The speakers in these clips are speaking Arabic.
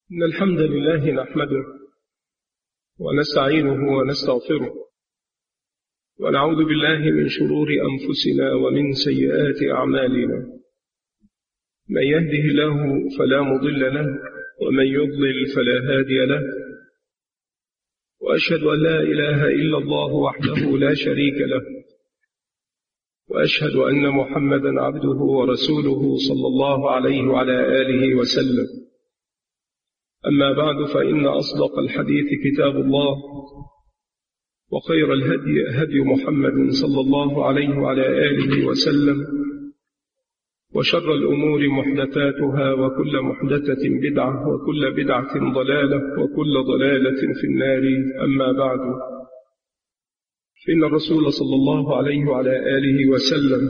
إن الحمد لله نحمده ونستعينه ونستغفره ونعوذ بالله من شرور أنفسنا ومن سيئات أعمالنا. من يهده الله فلا مضل له ومن يضلل فلا هادي له، وأشهد أن لا إله إلا الله وحده لا شريك له، وأشهد أن محمدا عبده ورسوله صلى الله عليه وعلى آله وسلم. أما بعد، فإن أصدق الحديث كتاب الله، وخير الهدي هدي محمد صلى الله عليه وعلى آله وسلم، وشر الأمور محدثاتها، وكل محدثة بدعة، وكل بدعة ضلالة، وكل ضلالة في النار. أما بعد، فإن الرسول صلى الله عليه وعلى آله وسلم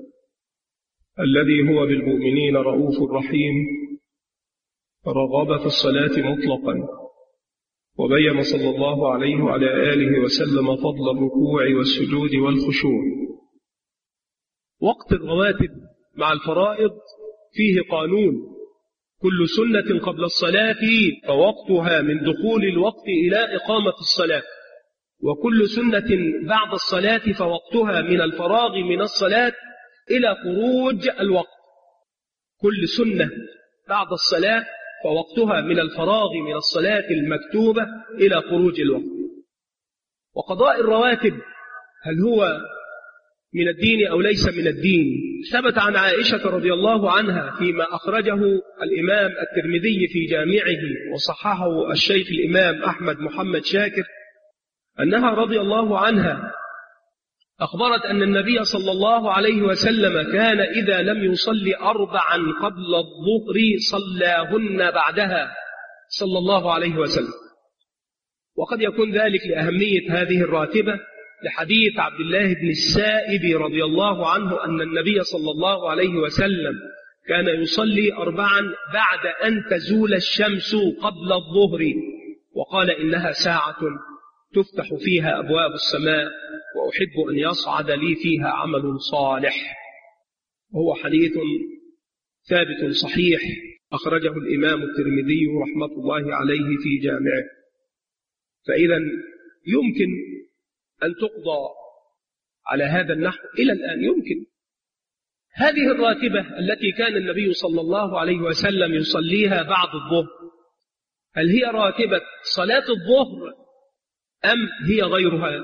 الذي هو بالمؤمنين رؤوف رحيم رغب في الصلاة مطلقا، وبين صلى الله عليه وعلى آله وسلم فضل الركوع والسجود والخشوع. وقت الرواتب مع الفرائض فيه قانون: كل سنة قبل الصلاة فوقتها من دخول الوقت إلى إقامة الصلاة، وكل سنة بعد الصلاة فوقتها من الفراغ من الصلاة إلى خروج الوقت. كل سنة بعد الصلاة فوقتها من الفراغ من الصلاة المكتوبة إلى خروج الوقت. وقضاء الرواتب هل هو من الدين أو ليس من الدين؟ ثبت عن عائشة رضي الله عنها فيما أخرجه الإمام الترمذي في جامعه وصححه الشيخ الإمام أحمد محمد شاكر، أنها رضي الله عنها أخبرت أن النبي صلى الله عليه وسلم كان إذا لم يصلي 4 قبل الظهر صلاهن بعدها صلى الله عليه وسلم. وقد يكون ذلك لأهمية هذه الراتبة لحديث عبد الله بن السائب رضي الله عنه أن النبي صلى الله عليه وسلم كان يصلي 4 بعد أن تزول الشمس قبل الظهر، وقال إنها ساعة تفتح فيها أبواب السماء، وأحب أن يصعد لي فيها عمل صالح. وهو حديث ثابت صحيح أخرجه الإمام الترمذي رحمة الله عليه في جامعه. فإذا يمكن أن تقضى على هذا النحو إلى الآن. يمكن هذه الراتبة التي كان النبي صلى الله عليه وسلم يصليها بعد الظهر، هل هي راتبة صلاة الظهر أم هي غيرها؟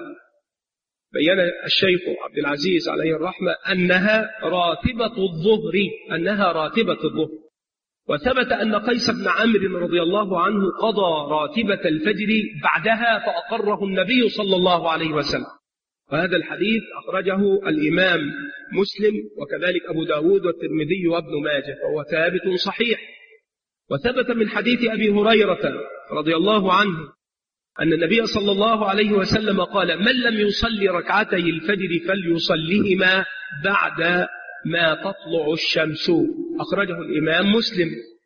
بيّن الشيخ عبد العزيز عليه الرحمة أنها راتبة الظهر، أنها راتبة الظهر. وثبت أن قيس بن عمرو رضي الله عنه قضى راتبة الفجر بعدها فأقره النبي صلى الله عليه وسلم. وهذا الحديث أخرجه الإمام مسلم وكذلك أبو داود والترمذي وابن ماجه، وهو ثابت صحيح. وثبت من حديث أبي هريرة رضي الله عنه أن النبي صلى الله عليه وسلم قال: من لم يصلي ركعتي الفجر فليصليهما بعد ما تطلع الشمس، أخرجه الإمام مسلم.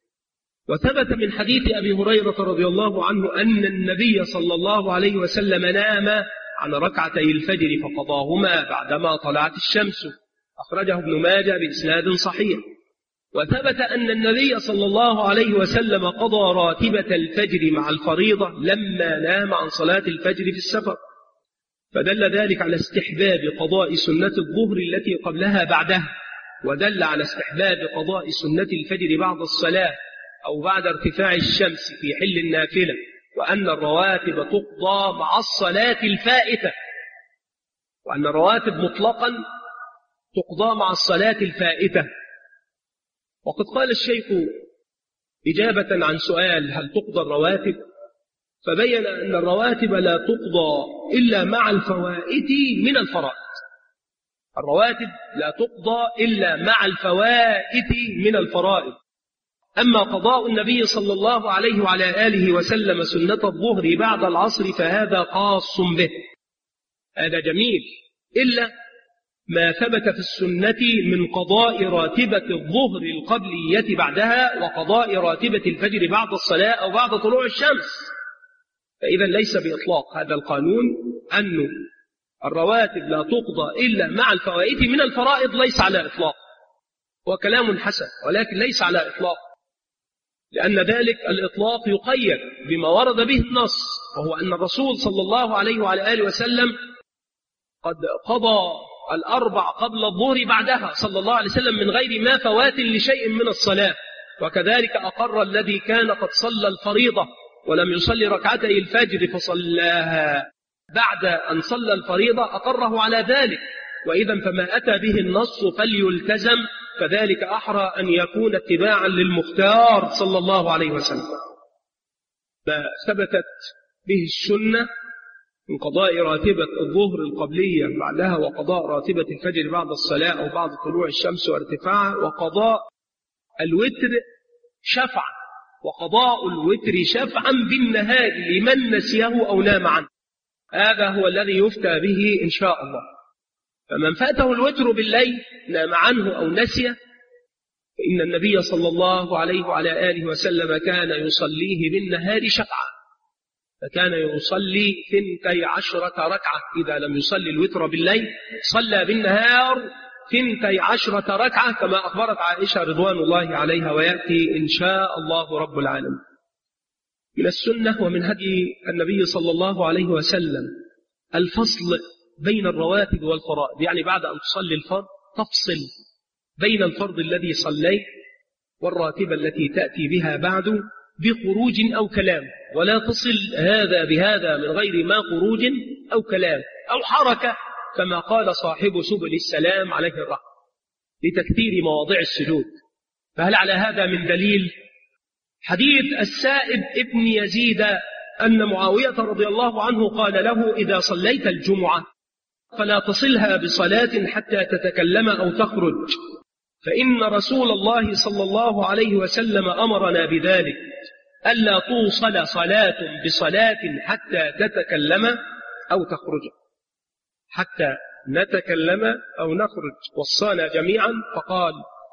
وثبت من حديث أبي هريرة رضي الله عنه أن النبي صلى الله عليه وسلم نام عن ركعتي الفجر فقضاهما بعدما طلعت الشمس، أخرجه ابن ماجه بإسناد صحيح. وثبت أن النبي صلى الله عليه وسلم قضى راتبة الفجر مع الفريضة لما نام عن صلاة الفجر في السفر، فدل ذلك على استحباب قضاء سنة الظهر التي قبلها بعدها، ودل على استحباب قضاء سنة الفجر بعد الصلاة أو بعد ارتفاع الشمس في حل النافلة، وأن الرواتب تقضى مع الصلاة الفائتة، وأن الرواتب مطلقا تقضى مع الصلاة الفائتة. وقد قال الشيخ إجابة عن سؤال هل تقضى الرواتب، فبين أن الرواتب لا تقضى إلا مع الفوائت من الفرائض. الرواتب لا تقضى إلا مع الفوائت من الفرائض. أما قضاء النبي صلى الله عليه وعلى آله وسلم سنة الظهر بعد العصر فهذا خاص به، هذا جميل، إلا ما ثبت في السنة من قضاء راتبة الظهر القبلية بعدها وقضاء راتبة الفجر بعد الصلاة أو بعد طلوع الشمس. فإذا ليس بإطلاق هذا القانون أن الرواتب لا تقضى إلا مع الفوائت من الفرائض، ليس على إطلاق، وكلام حسن ولكن ليس على إطلاق، لأن ذلك الإطلاق يقيد بما ورد به النص، وهو أن الرسول صلى الله عليه وعلى آله وسلم قد قضى الأربع قبل الظهر بعدها صلى الله عليه وسلم من غير ما فوات لشيء من الصلاة. وكذلك أقر الذي كان قد صلى الفريضة ولم يصلي ركعتي الفجر فصلاها بعد أن صلى الفريضة، أقره على ذلك. وإذا فما أتى به النص فليلتزم، فذلك أحرى أن يكون اتباعا للمختار صلى الله عليه وسلم. ما ثبتت به السنة من قضاء راتبة الظهر القبلية بعدها، وقضاء راتبة الفجر بعد الصلاة أو بعد طلوع الشمس وارتفاعها، وقضاء الوتر شفعا، وقضاء الوتر شفعا بالنهار لمن نسيه أو نام عنه. هذا هو الذي يفتى به إن شاء الله. فمن فاته الوتر بالليل نام عنه أو نسيه، فإن النبي صلى الله عليه وعلى آله وسلم كان يصليه بالنهار شفعا، فكان يصلي 12 ركعة. إذا لم يصلي الوتر بالليل صلى بالنهار 12 ركعة كما أخبرت عائشة رضوان الله عليها، ويأتي إن شاء الله رب العالمين. من السنة ومن هدي النبي صلى الله عليه وسلم الفصل بين الرواتب والفرائض، يعني بعد أن تصلي الفرض تفصل بين الفرض الذي صليت والراتبة التي تأتي بها بعد بخروج أو كلام، ولا تصل هذا بهذا من غير ما خروج أو كلام أو حركة، كما قال صاحب سبل السلام عليه الرحمة لتكثير مواضع السجود. فهل على هذا من دليل؟ حديث السائب ابن يزيد أن معاوية رضي الله عنه قال له: إذا صليت الجمعة فلا تصلها بصلاة حتى تتكلم أو تخرج، فإن رسول الله صلى الله عليه وسلم أمرنا بذلك، ألا توصل صلاة بصلاة حتى تتكلم أو تخرج. حتى نتكلم أو نخرج وصانا جميعا، فقال: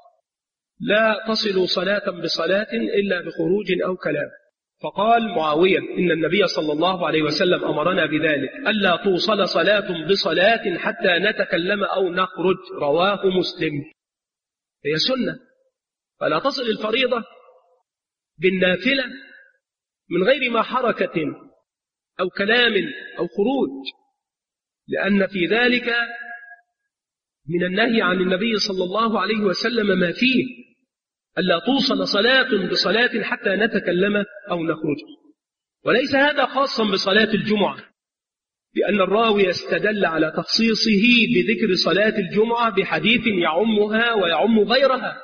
لا تصلوا صلاة بصلاة إلا بخروج أو كلام. فقال معاوية: إن النبي صلى الله عليه وسلم أمرنا بذلك، ألا توصل صلاة بصلاة حتى نتكلم أو نخرج. رواه مسلم. هي سنة، فلا تصل الفريضة بالنافلة من غير ما حركة أو كلام أو خروج، لأن في ذلك من النهي عن النبي صلى الله عليه وسلم ما فيه، ألا توصل صلاة بصلاة حتى نتكلم أو نخرج. وليس هذا خاصا بصلاة الجمعة، لأن الراوي استدل على تخصيصه بذكر صلاة الجمعة بحديث يعمها ويعم غيرها.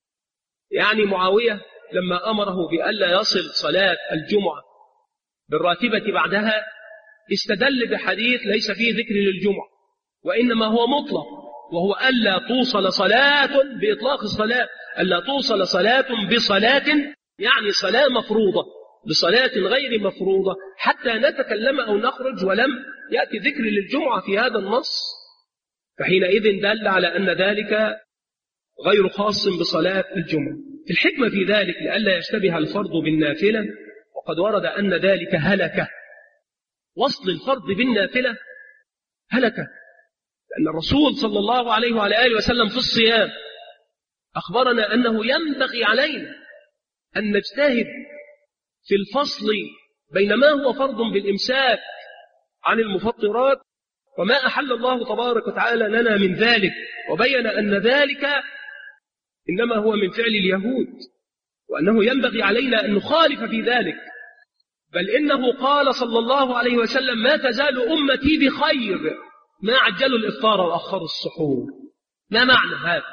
يعني معاوية لما أمره بألا يصل صلاة الجمعة بالراتبة بعدها استدل بحديث ليس فيه ذكر للجمعة، وإنما هو مطلق، وهو ألا توصل صلاة بإطلاق الصلاة، ألا توصل صلاة بصلاة، يعني صلاة مفروضة بصلاة غير مفروضة حتى نتكلم أو نخرج، ولم يأتي ذكر للجمعة في هذا النص، فحينئذ دل على أن ذلك غير خاص بصلاة الجمعة. الحكمة في ذلك لئلا يشتبه الفرض بالنافلة، وقد ورد أن ذلك هلكة، وصل الفرض بالنافلة هلكة، لأن الرسول صلى الله عليه وعلى آله وسلم في الصيام أخبرنا أنه ينبغي علينا أن نجتهد في الفصل بين ما هو فرض بالإمساك عن المفطرات وما أحل الله تبارك وتعالى لنا من ذلك، وبين أن ذلك إنما هو من فعل اليهود، وأنه ينبغي علينا أن نخالف في ذلك. بل إنه قال صلى الله عليه وسلم: ما تزال أمتي بخير ما عجلوا الإفطار وأخروا السحور. ما معنى هذا؟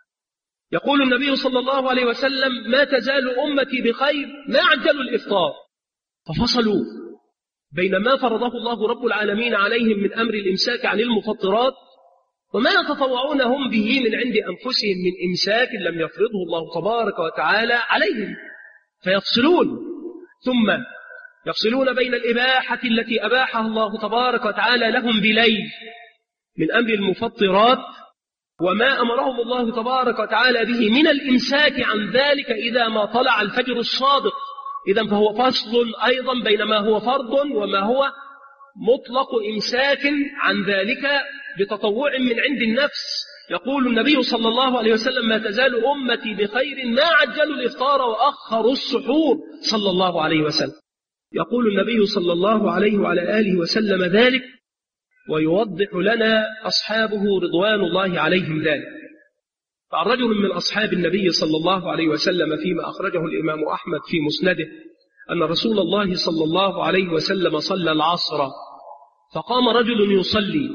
يقول النبي صلى الله عليه وسلم: ما تزال أمتي بخير ما عجلوا الإفطار، ففصلوا بين ما فرضه الله رب العالمين عليهم من أمر الإمساك عن المفطرات وما يتطوعون هم به من عند أنفسهم من إمساك لم يفرضه الله تبارك وتعالى عليهم، فيفصلون، ثم يفصلون بين الإباحة التي أباحها الله تبارك وتعالى لهم بليل من أمر المفطرات وما أمرهم الله تبارك وتعالى به من الإمساك عن ذلك إذا ما طلع الفجر الصادق. إذن فهو فصل أيضا بين ما هو فرض وما هو مطلق إمساك عن ذلك بتطوع من عند النفس، يقول النبي صلى الله عليه وسلم: ما تزال أمتي بخير ما عجلوا الإفطار وأخروا السحور صلى الله عليه وسلم. يقول النبي صلى الله عليه وعلى آله وسلم ذلك، ويوضح لنا أصحابه رضوان الله عليهم ذلك. فعن رجل من أصحاب النبي صلى الله عليه وسلم فيما أخرجه الإمام أحمد في مسنده أن رسول الله صلى الله عليه وسلم صلى العصر، فقام رجل يصلي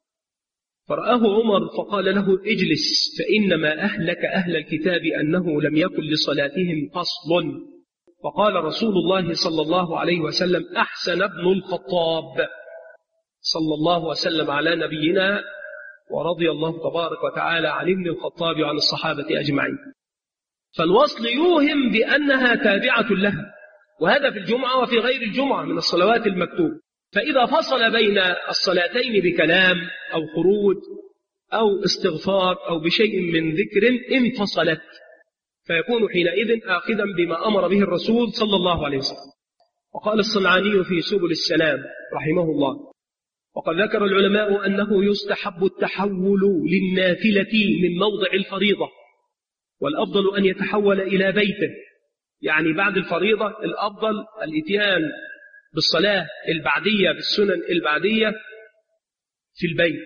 فرآه عمر فقال له: اجلس، فإنما أهلك أهل الكتاب أنه لم يكن لصلاتهم فصل. فقال رسول الله صلى الله عليه وسلم: أحسن ابن الخطاب. صلى الله وسلم على نبينا، ورضي الله تبارك وتعالى عن ابن الخطاب وعن الصحابة أجمعين. فالوصل يوهم بأنها تابعة لها، وهذا في الجمعة وفي غير الجمعة من الصلوات المكتوبة. فإذا فصل بين الصلاتين بكلام أو خروج أو استغفار أو بشيء من ذكر انفصلت، فيكون حينئذ آخذا بما أمر به الرسول صلى الله عليه وسلم. وقال الصنعاني في سبل السلام رحمه الله: وقد ذكر العلماء أنه يستحب التحول للنافلة من موضع الفريضة، والأفضل أن يتحول إلى بيته، يعني بعد الفريضة الأفضل الإتيان بالصلاة البعدية بالسنن البعدية في البيت،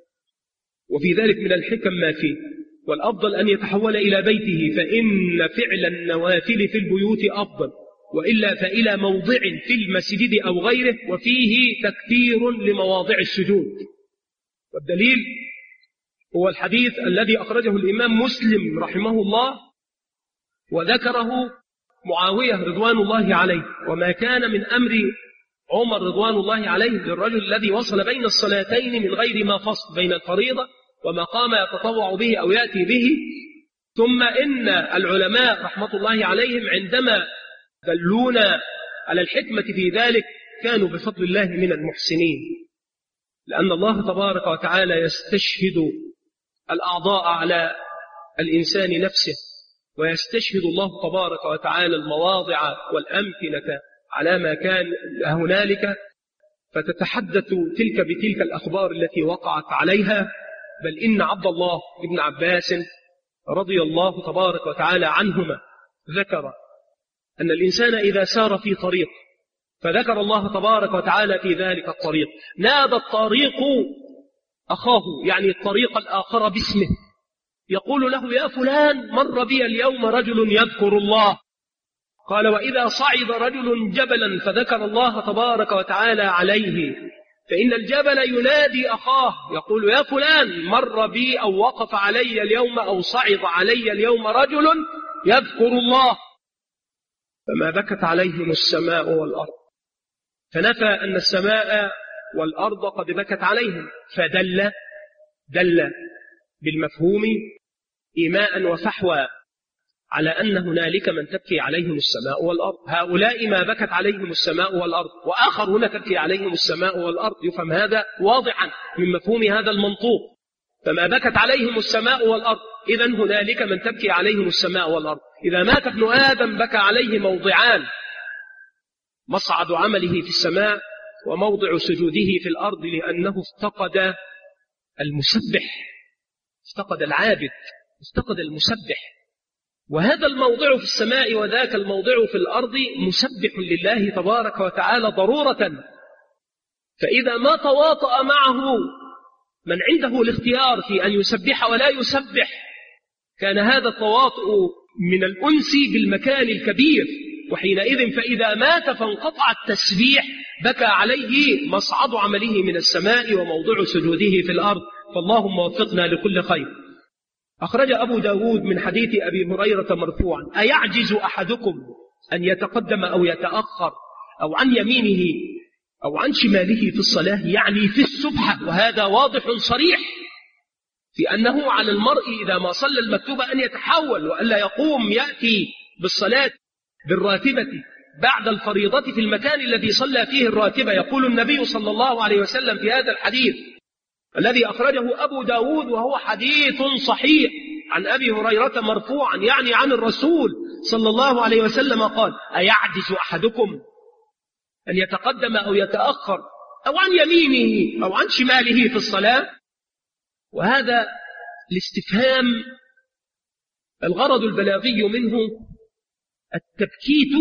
وفي ذلك من الحكم ما فيه. والأفضل أن يتحول إلى بيته، فإن فعل النوافل في البيوت أفضل، وإلا فإلى موضع في المسجد أو غيره، وفيه تكثير لمواضع السجود. والدليل هو الحديث الذي أخرجه الإمام مسلم رحمه الله وذكره معاوية رضوان الله عليه: وما كان من أمر عمر رضوان الله عليه للرجل الذي وصل بين الصلاتين من غير ما فصل بين الفريضة وما قام يتطوع به أو يأتي به. ثم إن العلماء رحمة الله عليهم عندما دلونا على الحكمة في ذلك كانوا بفضل الله من المحسنين، لأن الله تبارك وتعالى يستشهد الأعضاء على الإنسان نفسه، ويستشهد الله تبارك وتعالى المواضع والأمكنة على ما كان هنالك، فتتحدث تلك بتلك الأخبار التي وقعت عليها. بل إن عبد الله بن عباس رضي الله تبارك وتعالى عنهما ذكر أن الإنسان إذا سار في طريق فذكر الله تبارك وتعالى في ذلك الطريق، نادى الطريق أخاه، يعني الطريق الآخر باسمه، يقول له: يا فلان، مر بي اليوم رجل يذكر الله. قال: وإذا صعد رجل جبلا فذكر الله تبارك وتعالى عليه، فإن الجبل ينادي أخاه يقول: يا فلان، مر بي أو وقف علي اليوم أو صعد علي اليوم رجل يذكر الله. فما بكت عليهم السماء والأرض، فنفى أن السماء والأرض قد بكت عليهم، فدل بالمفهوم إيماء وفحوى على أن هنالك من تبكي عليهم السماء والأرض. هؤلاء ما بكت عليهم السماء والأرض، وآخرون تبكي عليهم السماء والأرض. يفهم هذا واضحا من مفهوم هذا المنطوق. فما بكت عليهم السماء والأرض، إذن هنالك من تبكي عليهم السماء والأرض. إذا مات ابن آدم بكى عليه موضعان: مصعد عمله في السماء وموضع سجوده في الأرض، لأنه افتقد المسبح، افتقد العابد، افتقد المسبح. وهذا الموضع في السماء وذاك الموضع في الأرض مسبح لله تبارك وتعالى ضرورة. فإذا ما تواطأ معه من عنده الاختيار في أن يسبح ولا يسبح، كان هذا التواطؤ من الأنس بالمكان الكبير، وحينئذ فإذا مات فانقطع التسبيح بكى عليه مصعد عمله من السماء وموضع سجوده في الأرض. فاللهم وفقنا لكل خير. أخرج أبو داود من حديث أبي هريرة مرفوعا: أيعجز أحدكم أن يتقدم أو يتأخر أو عن يمينه أو عن شماله في الصلاة، يعني في السبحة. وهذا واضح صريح في أنه على المرء إذا ما صلى المكتوبة أن يتحول، وألا يقوم يأتي بالصلاة بالراتبة بعد الفريضة في المكان الذي صلى فيه الراتبة. يقول النبي صلى الله عليه وسلم في هذا الحديث الذي أخرجه أبو داود، وهو حديث صحيح، عن أبي هريرة مرفوعا، يعني عن الرسول صلى الله عليه وسلم قال: أيعجز أحدكم أن يتقدم أو يتأخر أو عن يمينه أو عن شماله في الصلاة؟ وهذا الاستفهام الغرض البلاغي منه التبكيت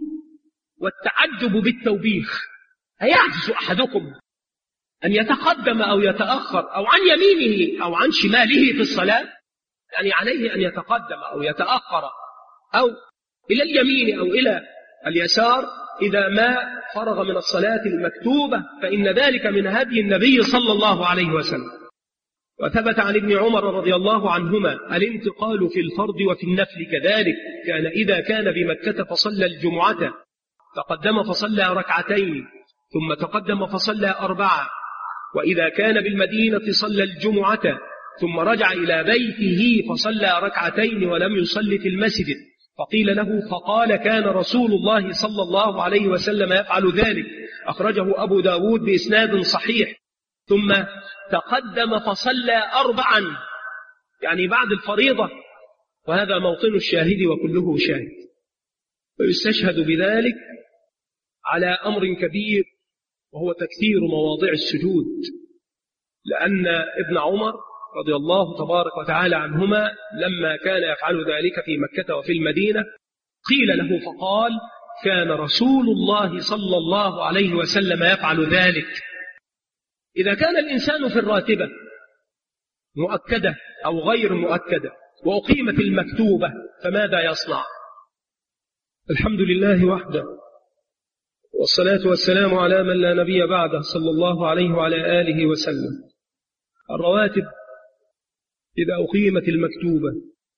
والتعجب بالتوبيخ. أيعجز أحدكم أن يتقدم أو يتأخر أو عن يمينه أو عن شماله في الصلاة؟ يعني عليه أن يتقدم أو يتأخر أو إلى اليمين أو إلى اليسار إذا ما فرغ من الصلاة المكتوبة، فإن ذلك من هدي النبي صلى الله عليه وسلم. وثبت عن ابن عمر رضي الله عنهما الانتقال في الفرض وفي النفل كذلك، كان إذا كان بمكة فصلى الجمعة تقدم فصلى ركعتين ثم تقدم فصلى 4، وإذا كان بالمدينة صلى الجمعة ثم رجع إلى بيته فصلى ركعتين ولم يصلي في المسجد. فقيل له فقال كان رسول الله صلى الله عليه وسلم يفعل ذلك، أخرجه أبو داود بإسناد صحيح. ثم تقدم فصلى 4 يعني بعد الفريضة، وهذا موطن الشاهد وكله شاهد. ويستشهد بذلك على أمر كبير وهو تكثير مواضع السجود، لأن ابن عمر رضي الله تبارك وتعالى عنهما لما كان يفعل ذلك في مكة وفي المدينة قيل له فقال كان رسول الله صلى الله عليه وسلم يفعل ذلك. إذا كان الإنسان في الراتبة مؤكدة أو غير مؤكدة وأقيمت المكتوبة فماذا يصنع؟ الحمد لله وحده، والصلاة والسلام على من لا نبي بعده صلى الله عليه وعلى آله وسلم. الرواتب إذا أقيمت المكتوبة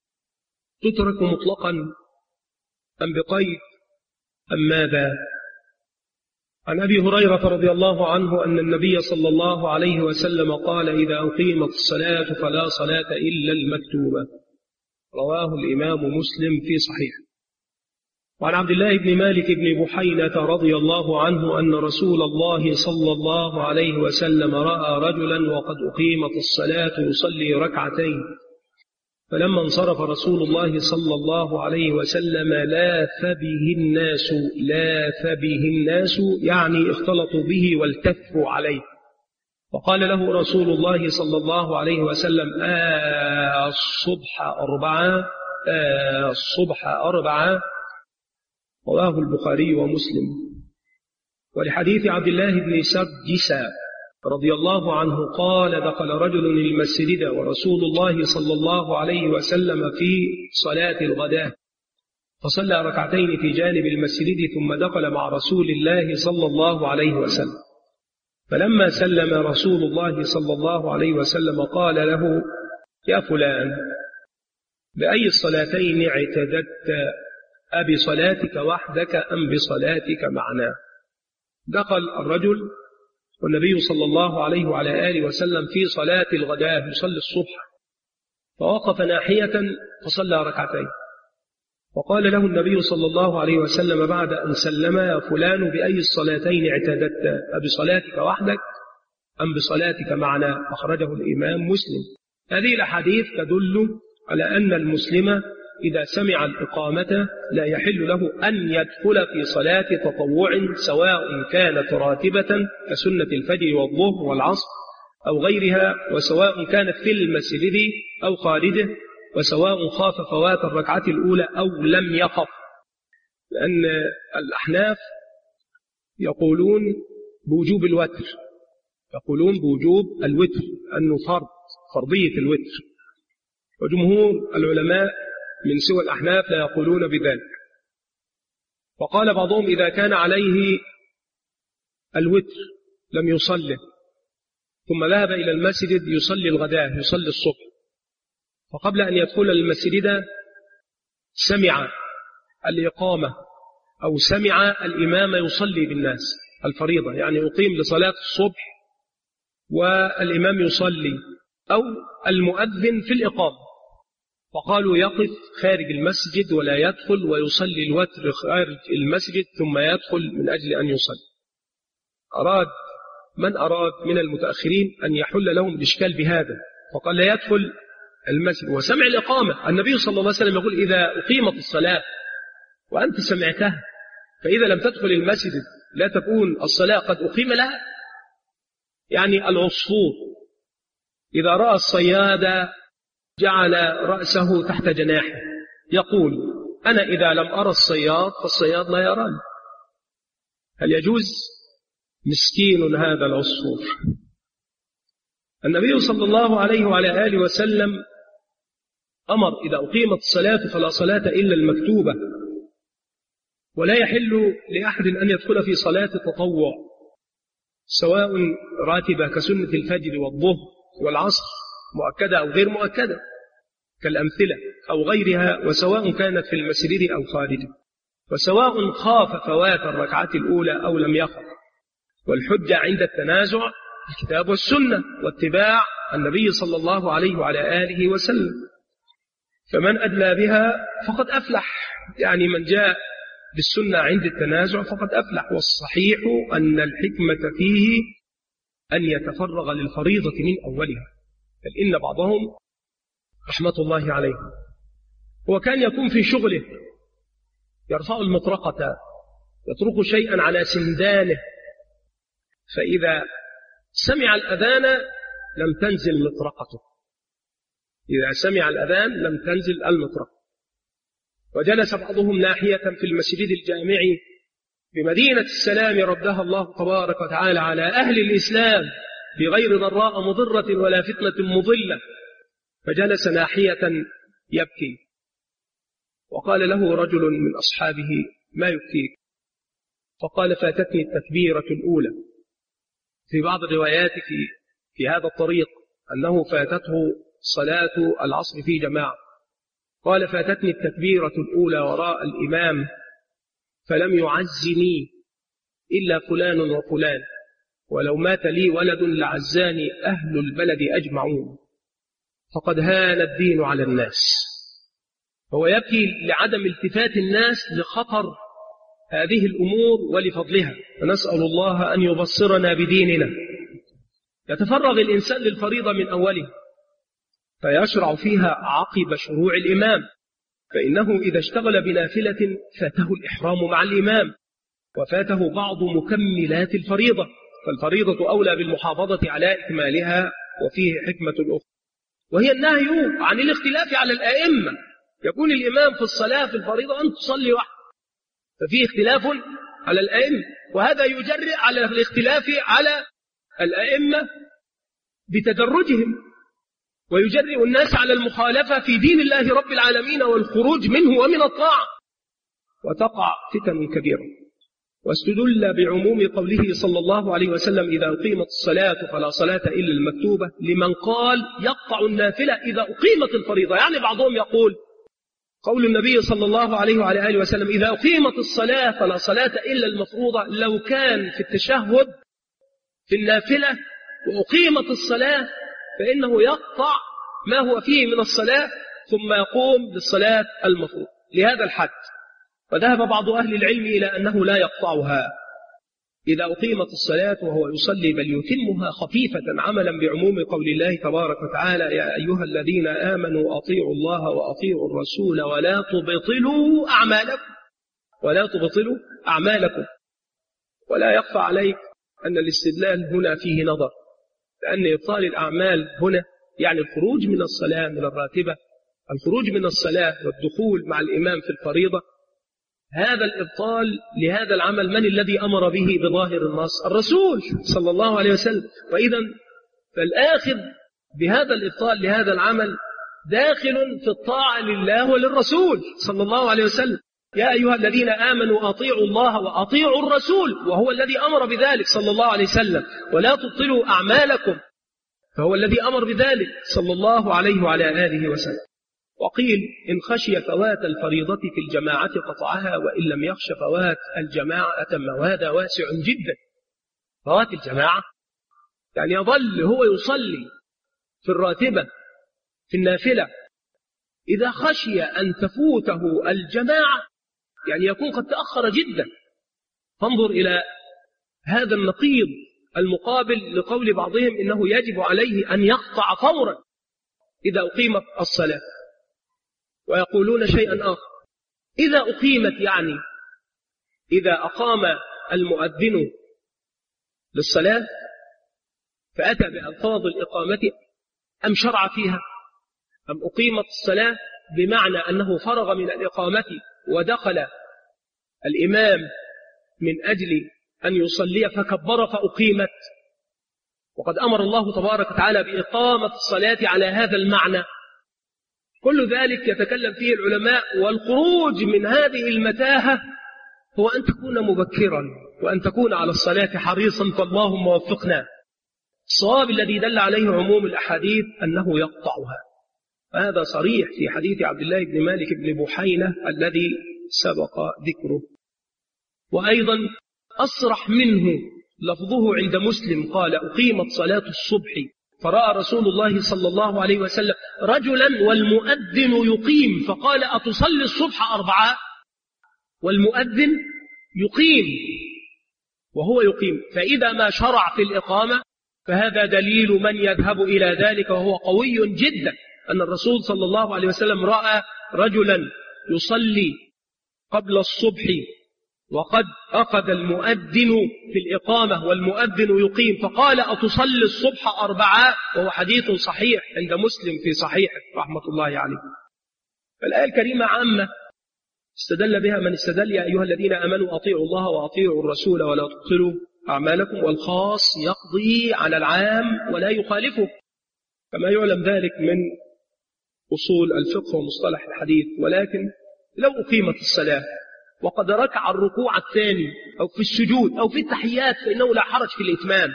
تترك مطلقا أم بقيد أم ماذا؟ عن أبي هريرة رضي الله عنه أن النبي صلى الله عليه وسلم قال إذا أقيمت الصلاة فلا صلاة إلا المكتوبة، رواه الإمام مسلم في صحيح. وعن عبد الله بن مالك بن بحينة رضي الله عنه أن رسول الله صلى الله عليه وسلم رأى رجلا وقد أقيمت الصلاة يصلي ركعتين، فلما انصرف رسول الله صلى الله عليه وسلم لاف به الناس يعني اختلطوا به والتفوا عليه، فقال له رسول الله صلى الله عليه وسلم الصبح 4 رواه البخاري ومسلم. ولحديث عبد الله بن سرجس رضي الله عنه قال دخل رجل المسجد ورسول الله صلى الله عليه وسلم في صلاة الغداة فصلى ركعتين في جانب المسجد ثم دخل مع رسول الله صلى الله عليه وسلم، فلما سلم رسول الله صلى الله عليه وسلم قال له يا فلان بأي الصلاتين اعتددت، أبصلاتك وحدك أم بصلاتك معنا؟ دخل الرجل والنبي صلى الله عليه وعلى آله وسلم في صلاة الغداة يصلي الصبح، فوقف ناحية فصلى ركعتين، وقال له النبي صلى الله عليه وسلم بعد أن سلم يا فلان بأي الصلاتين اعتددت، أبصلاتك وحدك أم بصلاتك معنا؟ أخرجه الإمام مسلم. هذه الأحاديث تدل على أن المسلم إذا سمع الإقامة لا يحل له أن يدخل في صلاة تطوع سواء كانت راتبة كسنة الفجر والظهر والعصر أو غيرها، وسواء كانت في المسجد أو خارجه، وسواء خاف فوات الركعة الأولى أو لم يخف، لأن الأحناف يقولون بوجوب الوتر، أنه فرضية الوتر، وجمهور العلماء من سوى الأحناف لا يقولون بذلك. وقال بعضهم إذا كان عليه الوتر لم يصلي ثم ذهب إلى المسجد يصلي الغداء يصلي الصبح، فقبل أن يدخل المسجد سمع الإقامة أو سمع الإمام يصلي بالناس الفريضة، يعني يقيم لصلاة الصبح والإمام يصلي، أو المؤذن في الإقامة، فقالوا يقف خارج المسجد ولا يدخل ويصلي الوتر خارج المسجد ثم يدخل من أجل أن يصلي. من أراد من المتأخرين أن يحل لهم الإشكال بهذا فقال لا يدخل المسجد وسمع الإقامة. النبي صلى الله عليه وسلم يقول إذا أقيمت الصلاة وأنت سمعتها فإذا لم تدخل المسجد لا تكون الصلاة قد أقيم لها. يعني العصفور إذا رأى الصياد جعل رأسه تحت جناحه يقول: أنا إذا لم أرى الصياد فالصياد لا يراني. هل يجوز؟ مسكين هذا العصفور. النبي صلى الله عليه وعلى آله وسلم أمر: إذا أقيمت الصلاة فلا صلاة إلا المكتوبة، ولا يحل لأحد أن يدخل في صلاة تطوع سواء راتبة كسنة الفجر والظهر والعصر مؤكدة أو غير مؤكدة كالأمثلة أو غيرها، وسواء كانت في المسجد أو خارجه، وسواء خاف فوات الركعة الأولى أو لم يخف. والحجة عند التنازع الكتاب والسنة واتباع النبي صلى الله عليه وعلى آله وسلم. فمن أدلى بها فقد أفلح، يعني من جاء بالسنة عند التنازع فقد أفلح. والصحيح أن الحكمة فيه أن يتفرغ للفريضة من أولها، بل إن بعضهم رحمة الله عليه هو كان يكون في شغله يرفع المطرقة، يترك شيئا على سندانه، فإذا سمع الأذان لم تنزل مطرقته، إذا سمع الأذان لم تنزل المطرقة. وجلس بعضهم ناحية في المسجد الجامع بمدينة السلام ردها الله تبارك وتعالى على أهل الإسلام بغير ضراء مضرة ولا فتنة مضلة، فجلس ناحية يبكي، وقال له رجل من أصحابه: ما يبكيك؟ فقال: فاتتني التكبيرة الأولى. في بعض الروايات في هذا الطريق أنه فاتته صلاة العصر في جماعة، قال: فاتتني التكبيرة الأولى وراء الإمام فلم يعزني إلا فلان وفلان، ولو مات لي ولد لعزاني أهل البلد أجمعون، فقد هان الدين على الناس. هو يبكي لعدم التفات الناس لخطر هذه الأمور ولفضلها، فنسأل الله أن يبصرنا بديننا. يتفرغ الإنسان للفريضة من أولها فيشرع فيها عقب شروع الإمام، فإنه إذا اشتغل بنافلة فاته الإحرام مع الإمام وفاته بعض مكملات الفريضة، فالفريضة أولى بالمحافظة على إكمالها. وفيه حكمة أخرى وهي النهي عن الاختلاف على الأئمة. يكون الإمام في الصلاة في الفريضة أن تصلي وحده، ففيه اختلاف على الأئمة، وهذا يجرئ على الاختلاف على الأئمة بتدرجهم، ويجرئ الناس على المخالفة في دين الله رب العالمين والخروج منه ومن الطاعة، وتقع فتن كبيرة. واستدل بعموم قوله صلى الله عليه وسلم: إذا أقيمت الصلاة فلا صلاة إلا المكتوبة، لمن قال يقطع النافلة إذا أقيمت الفريضة. يعني بعضهم يقول قول النبي صلى الله عليه وعلى آله وسلم: إذا أقيمت الصلاة فلا صلاة إلا المفروضة، لو كان في التشهد في النافلة وأقيمت الصلاة فإنه يقطع ما هو فيه من الصلاة ثم يقوم بالصلاة المفروض لهذا الحد. وذهب بعض أهل العلم إلى أنه لا يقطعها إذا أقيمت الصلاة وهو يصلي، بل يتمها خفيفة عملا بعموم قول الله تبارك وتعالى: يا أيها الذين آمنوا أطيعوا الله وأطيعوا الرسول ولا تبطلوا أعمالكم، ولا تبطلوا أعمالكم. ولا يخفى عليك أن الاستدلال هنا فيه نظر، لأن إبطال الأعمال هنا يعني الخروج من الصلاة من الراتبة، الخروج من الصلاة والدخول مع الإمام في الفريضة. هذا الإبطال لهذا العمل من الذي أمر به بظاهر النص؟ الرسول صلى الله عليه وسلم. وإذا فالآخذ بهذا الإبطال لهذا العمل داخل في الطاعة لله وللرسول صلى الله عليه وسلم. يا أيها الذين آمنوا أطيعوا الله وأطيعوا الرسول، وهو الذي أمر بذلك صلى الله عليه وسلم. ولا تبطلوا أعمالكم، فهو الذي أمر بذلك صلى الله عليه وعلى آله وسلم. وقيل إن خشي فوات الفريضة في الجماعة قطعها، وإن لم يخش فوات الجماعة أتم. وهذا واسع جدا. فوات الجماعة يعني يظل هو يصلي في الراتبة في النافلة، إذا خشي أن تفوته الجماعة يعني يكون قد تأخر جدا. فانظر إلى هذا النقيض المقابل لقول بعضهم إنه يجب عليه أن يقطع فورا إذا أقيمت الصلاة، ويقولون شيئا آخر: إذا أقيمت يعني إذا أقام المؤذن للصلاة فأتى بألفاظ الإقامة أم شرع فيها، أم أقيمت الصلاة بمعنى أنه فرغ من الإقامة ودخل الإمام من أجل أن يصلي فكبر فأقيمت، وقد أمر الله تبارك وتعالى بإقامة الصلاة على هذا المعنى. كل ذلك يتكلم فيه العلماء، والخروج من هذه المتاهة هو أن تكون مبكرا وأن تكون على الصلاة حريصا، فاللهم وفقنا. الصواب الذي دل عليه عموم الأحاديث أنه يقطعها، هذا صريح في حديث عبد الله بن مالك بن بحينة الذي سبق ذكره. وأيضا أصرح منه لفظه عند مسلم قال: أقيمت صلاة الصبح فرأى رسول الله صلى الله عليه وسلم رجلا والمؤذن يقيم فقال: أتصلي الصبح 4؟ والمؤذن يقيم وهو يقيم، فإذا ما شرع في الإقامة فهذا دليل من يذهب إلى ذلك، وهو قوي جدا، أن الرسول صلى الله عليه وسلم رأى رجلا يصلي قبل الصبح وقد أخذ المؤذن في الإقامة والمؤذن يقيم فقال: أتصلي الصبح 4؟ وهو حديث صحيح عند مسلم في صحيحه رحمة الله عليه. فالآية الكريمة عامة استدل بها من استدل: يا أيها الذين آمنوا أطيعوا الله وأطيعوا الرسول ولا تبطلوا أعمالكم. والخاص يقضي على العام ولا يخالفه، كما يعلم ذلك من أصول الفقه ومصطلح الحديث. ولكن لو أقيمت الصلاة وقد ركع الركوع الثاني أو في السجود أو في التحيات فإنه لا حرج في الإتمام،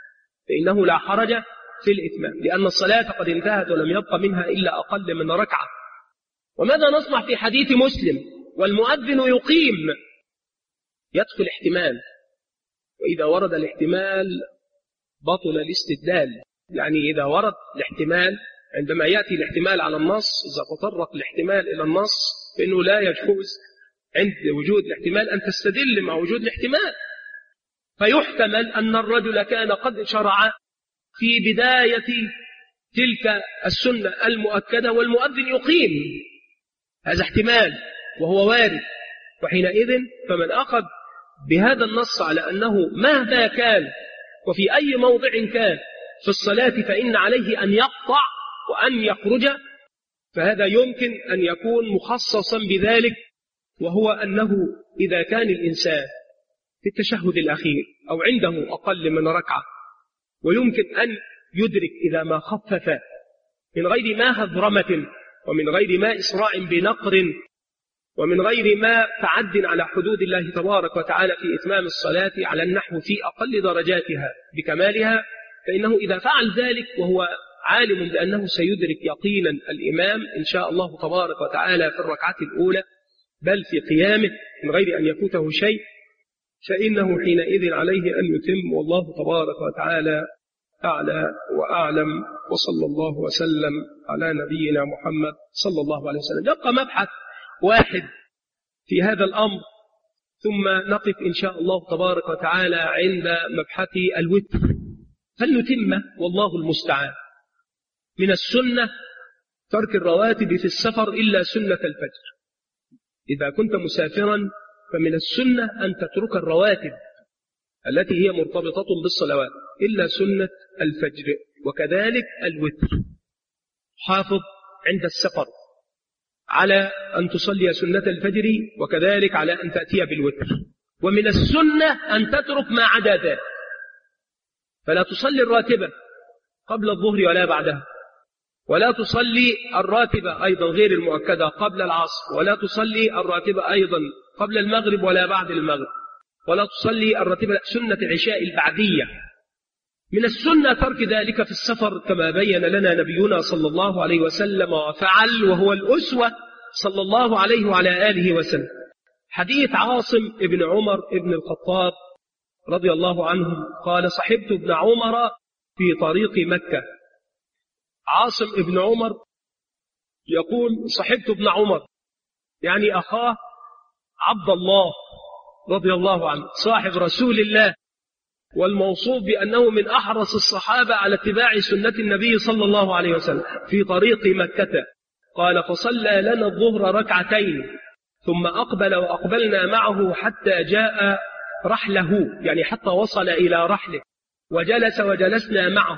لأن الصلاة قد انتهت ولم يبق منها إلا أقل من ركعة. وماذا نصنع في حديث مسلم والمؤذن يقيم؟ يدخل احتمال، وإذا ورد الاحتمال بطل الاستدلال. يعني إذا ورد الاحتمال، عندما يأتي الاحتمال على النص، إذا تطرق الاحتمال إلى النص فإنه لا يجوز عند وجود الاحتمال أن تستدل مع وجود الاحتمال. فيحتمل أن الرجل كان قد شرع في بداية تلك السنة المؤكدة والمؤذن يقيم، هذا احتمال وهو وارد. وحينئذ فمن أخذ بهذا النص على أنه مهما كان وفي أي موضع كان في الصلاة فإن عليه أن يقطع وأن يخرج، فهذا يمكن أن يكون مخصصا بذلك، وهو أنه إذا كان الإنسان في التشهد الأخير أو عنده أقل من ركعة ويمكن أن يدرك إذا ما خفف من غير ما هذرمة ومن غير ما إسراع بنقر ومن غير ما تعد على حدود الله تبارك وتعالى في إتمام الصلاة على النحو في أقل درجاتها بكمالها، فإنه إذا فعل ذلك وهو عالم بأنه سيدرك يقينا الإمام إن شاء الله تبارك وتعالى في الركعة الأولى بل في قيامه من غير أن يفوته شيء، فإنه حينئذ عليه أن يتم. والله تبارك وتعالى أعلى وأعلم، وصلى الله وسلم على نبينا محمد صلى الله عليه وسلم. يبقى مبحث واحد في هذا الأمر، ثم نقف إن شاء الله تبارك وتعالى عند مبحث الوتر، هل نتم؟ والله المستعان. من السنة ترك الرواتب في السفر إلا سنة الفجر. إذا كنت مسافرا فمن السنة أن تترك الرواتب التي هي مرتبطة بالصلوات إلا سنة الفجر، وكذلك الوتر. حافظ عند السفر على أن تصلي سنة الفجر، وكذلك على أن تأتي بالوتر. ومن السنة أن تترك ما عدا ذلك، فلا تصلي الراتبة قبل الظهر ولا بعدها، ولا تصلي الراتبة أيضا غير المؤكدة قبل العصر، ولا تصلي الراتبة أيضا قبل المغرب ولا بعد المغرب، ولا تصلي الراتبة سنة العشاء البعدية. من السنة ترك ذلك في السفر كما بين لنا نبينا صلى الله عليه وسلم وفعل، وهو الأسوة صلى الله عليه وعلى آله وسلم. حديث عاصم ابن عمر ابن الخطاب رضي الله عنه قال: صحبت ابن عمر في طريق مكة. عاصم ابن عمر يقول: صحبت ابن عمر، يعني أخاه عبد الله رضي الله عنه صاحب رسول الله، والموصوف بأنه من أحرص الصحابة على اتباع سنة النبي صلى الله عليه وسلم، في طريق مكة. قال: فصلى لنا الظهر ركعتين ثم أقبل وأقبلنا معه حتى جاء رحله، يعني حتى وصل إلى رحله، وجلس وجلسنا معه،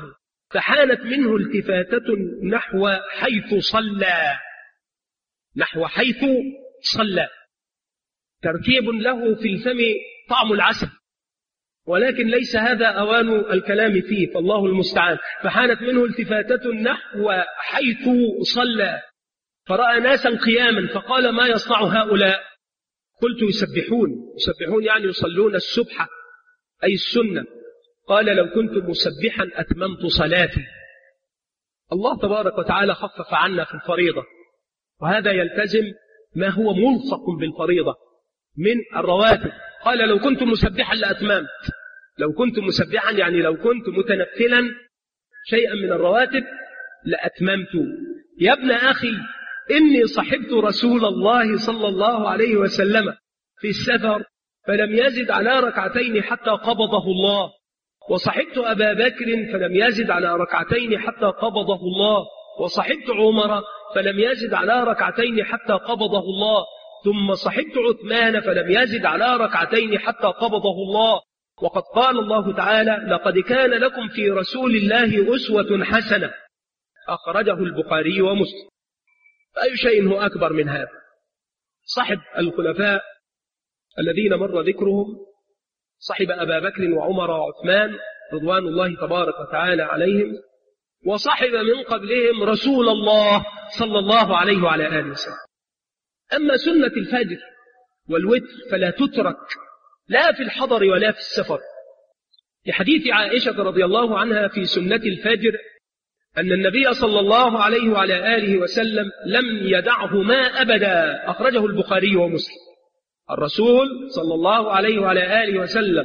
فحانت منه التفاتة نحو حيث صلى، نحو حيث صلى، تركيب له في الفم طعم العسل، ولكن ليس هذا أوان الكلام فيه، فالله المستعان. فحانت منه التفاتة نحو حيث صلى، فرأى ناسا قياما فقال: ما يصنع هؤلاء؟ قلت: يسبحون يعني يصلون السبحة أي السنة. قال: لو كنت مسبحا أتممت صلاتي. الله تبارك وتعالى خفف عنا في الفريضة، وهذا يلتزم ما هو ملصق بالفريضة من الرواتب. قال: لو كنت مسبحا لأتممت. لو كنت مسبحا يعني لو كنت متنفلا شيئا من الرواتب لأتممت. يا ابن أخي، إني صحبت رسول الله صلى الله عليه وسلم في السفر فلم يزد على ركعتين حتى قبضه الله، وصحبت أبا بكر فلم يزد على ركعتين حتى قبضه الله، وصحبت عمر فلم يزد على ركعتين حتى قبضه الله، ثم صحبت عثمان فلم يزد على ركعتين حتى قبضه الله. وقد قال الله تعالى: لقد كان لكم في رسول الله أسوة حسنة، أخرجه البخاري ومسلم. أي شيء هو أكبر من هذا؟ صحب الخلفاء الذين مر ذكرهم، صحب أبا بكر وعمر وعثمان رضوان الله تبارك وتعالى عليهم، وصحب من قبلهم رسول الله صلى الله عليه وعلى آله وسلم. أما سنة الفجر والوتر فلا تترك لا في الحضر ولا في السفر. في حديث عائشة رضي الله عنها في سنة الفجر أن النبي صلى الله عليه وعلى آله وسلم لم يدعهما أبدا، أخرجه البخاري ومسلم. الرسول صلى الله عليه وعلى آله وسلم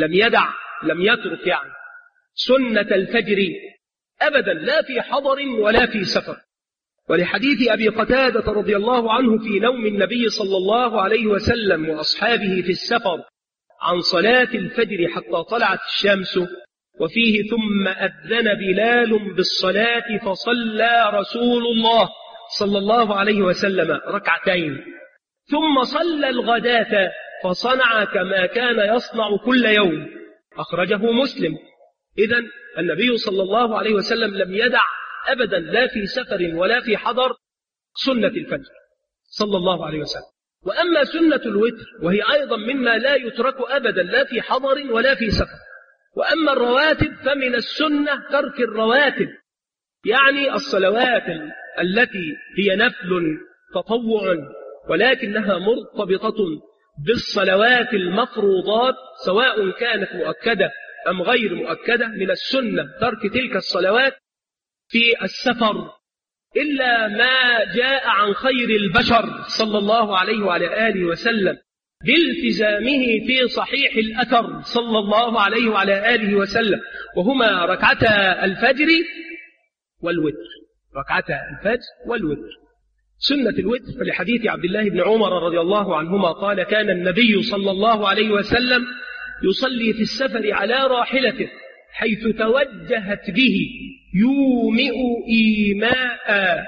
لم يترك يعني سنة الفجر أبدا، لا في حضر ولا في سفر. ولحديث أبي قتادة رضي الله عنه في نوم النبي صلى الله عليه وسلم وأصحابه في السفر عن صلاة الفجر حتى طلعت الشمس، وفيه: ثم أذن بلال بالصلاة فصلى رسول الله صلى الله عليه وسلم ركعتين، ثم صلى الغداة فصنع كما كان يصنع كل يوم، أخرجه مسلم. إذن النبي صلى الله عليه وسلم لم يدع أبدا لا في سفر ولا في حضر سنة الفجر صلى الله عليه وسلم. وأما سنة الوتر وهي أيضا مما لا يترك أبدا لا في حضر ولا في سفر. وأما الرواتب فمن السنة ترك الرواتب، يعني الصلوات التي هي نفل تطوع ولكنها مرتبطة بالصلوات المفروضات سواء كانت مؤكدة أم غير مؤكدة، من السنة ترك تلك الصلوات في السفر، إلا ما جاء عن خير البشر صلى الله عليه وعلى آله وسلم بالتزامه في صحيح الأثر صلى الله عليه وعلى آله وسلم، وهما ركعتا الفجر والوتر. ركعتا الفجر والوتر. سنة الوتر فلحديث عبد الله بن عمر رضي الله عنهما قال: كان النبي صلى الله عليه وسلم يصلي في السفر على راحلته حيث توجهت به يومئ إيماء.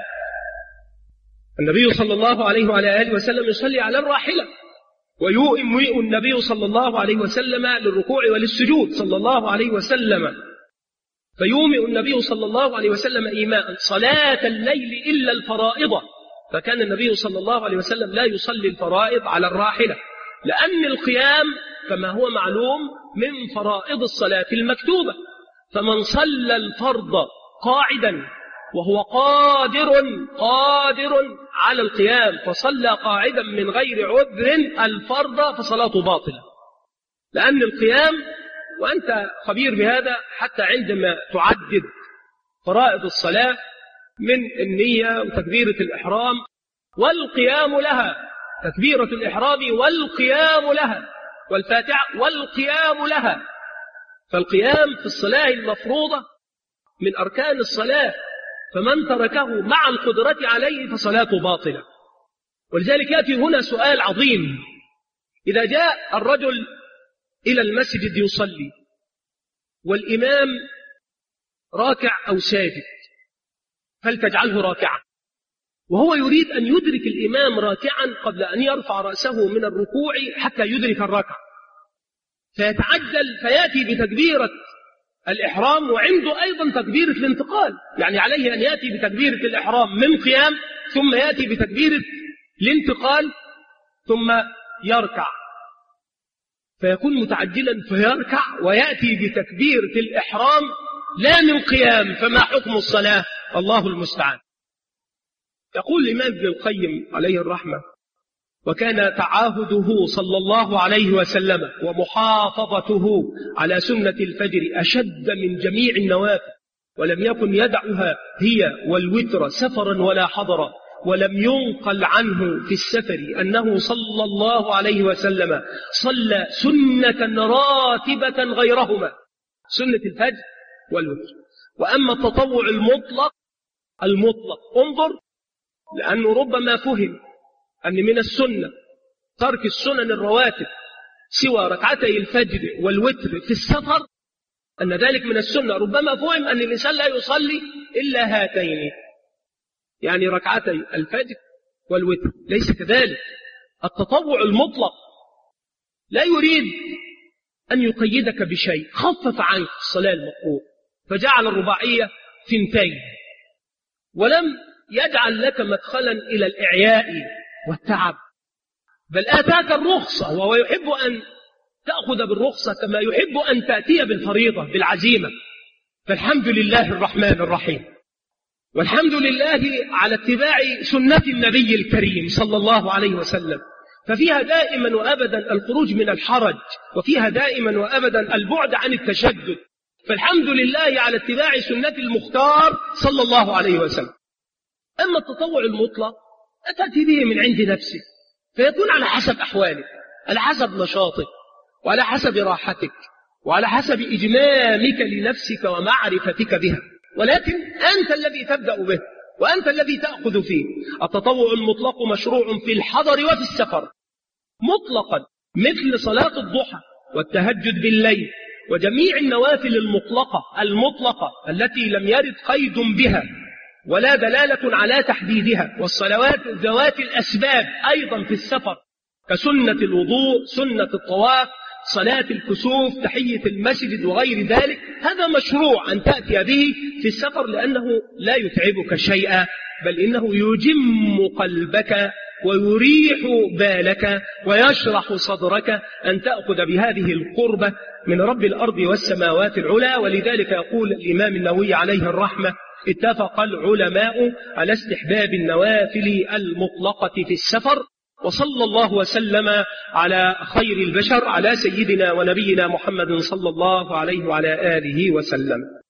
النبي صلى الله عليه وعلى آله وسلم يصلي على الراحلة، ويوئم النبي صلى الله عليه وسلم للركوع وللسجود صلى الله عليه وسلم، فيومئ النبي صلى الله عليه وسلم إيماء صلاة الليل إلا الفرائض، فكان النبي صلى الله عليه وسلم لا يصلي الفرائض على الراحلة، لأن القيام كما هو معلوم من فرائض الصلاة المكتوبة، فمن صلى الفرض قاعدا وهو قادر على القيام فصلى قاعدا من غير عذر الفرض فصلاته باطلة، لأن القيام، وأنت خبير بهذا حتى عندما تعدد فرائض الصلاة من النية وتكبيرة الإحرام والقيام لها، تكبيرة الإحرام والقيام لها، والفاتحة والقيام لها، فالقيام في الصلاة المفروضة من أركان الصلاة، فمن تركه مع القدرة عليه فصلاته باطلة. ولذلك يأتي هنا سؤال عظيم: إذا جاء الرجل إلى المسجد يصلي والإمام راكع أو ساجد، هل تجعله راكعا؟ وهو يريد أن يدرك الإمام راكعا قبل أن يرفع رأسه من الركوع حتى يدرك الركعة، فيتعجل فيأتي بتكبيرة الإحرام وعنده أيضا تكبيرة الانتقال، يعني عليه أن يأتي بتكبيرة الإحرام من قيام، ثم يأتي بتكبيرة الانتقال، ثم يركع، فيكون متعجلا فيركع ويأتي بتكبيرة الإحرام لا من قيام. فما حكم الصلاة؟ الله المستعان. يقول الإمام ابن القيم عليه الرحمة: وكان تعاهده صلى الله عليه وسلم ومحافظته على سنة الفجر أشد من جميع النوافل، ولم يكن يدعها هي والوتر سفرا ولا حضرا، ولم ينقل عنه في السفر أنه صلى الله عليه وسلم صلى سنة راتبة غيرهما، سنة الفجر والوتر. وأما التطوع المطلق انظر، لأنه ربما فهم أن من السنة ترك السنن الرواتب سوى ركعتي الفجر والوتر في السفر، أن ذلك من السنة. ربما فهم أن الإنسان لا يصلي إلا هاتين، يعني ركعتي الفجر والوتر. ليس كذلك. التطوع المطلق لا يريد أن يقيدك بشيء، خفف عنك الصلاة المطلوب فجعل الرباعية 2، ولم يجعل لك مدخلا إلى الإعياء والتعب، بل آتاك الرخصة، وهو يحب أن تأخذ بالرخصة كما يحب أن تأتي بالفريضة بالعزيمة. فالحمد لله الرحمن الرحيم، والحمد لله على اتباع سنة النبي الكريم صلى الله عليه وسلم، ففيها دائما وأبدا الخروج من الحرج، وفيها دائما وأبدا البعد عن التشدد. فالحمد لله على اتباع سنة المختار صلى الله عليه وسلم. أما التطوع المطلق أتأتي به من عند نفسك، فيكون على حسب أحوالك، على حسب نشاطك، وعلى حسب راحتك، وعلى حسب إجمامك لنفسك ومعرفتك بها، ولكن أنت الذي تبدأ به وأنت الذي تأخذ فيه. التطوع المطلق مشروع في الحضر وفي السفر مطلقا، مثل صلاة الضحى والتهجد بالليل وجميع النوافل المطلقة التي لم يرد قيد بها ولا دلالة على تحديدها، والصلوات ذوات الأسباب أيضا في السفر كسنة الوضوء، سنة الطواف، صلاة الكسوف، تحية المسجد وغير ذلك. هذا مشروع أن تأتي به في السفر، لأنه لا يتعبك شيئا، بل إنه يجم قلبك ويريح بالك ويشرح صدرك أن تأخذ بهذه القربة من رب الأرض والسماوات العلى. ولذلك يقول الإمام النووي عليه الرحمة: اتفق العلماء على استحباب النوافل المطلقة في السفر. وصلى الله وسلم على خير البشر، على سيدنا ونبينا محمد صلى الله عليه وعلى آله وسلم.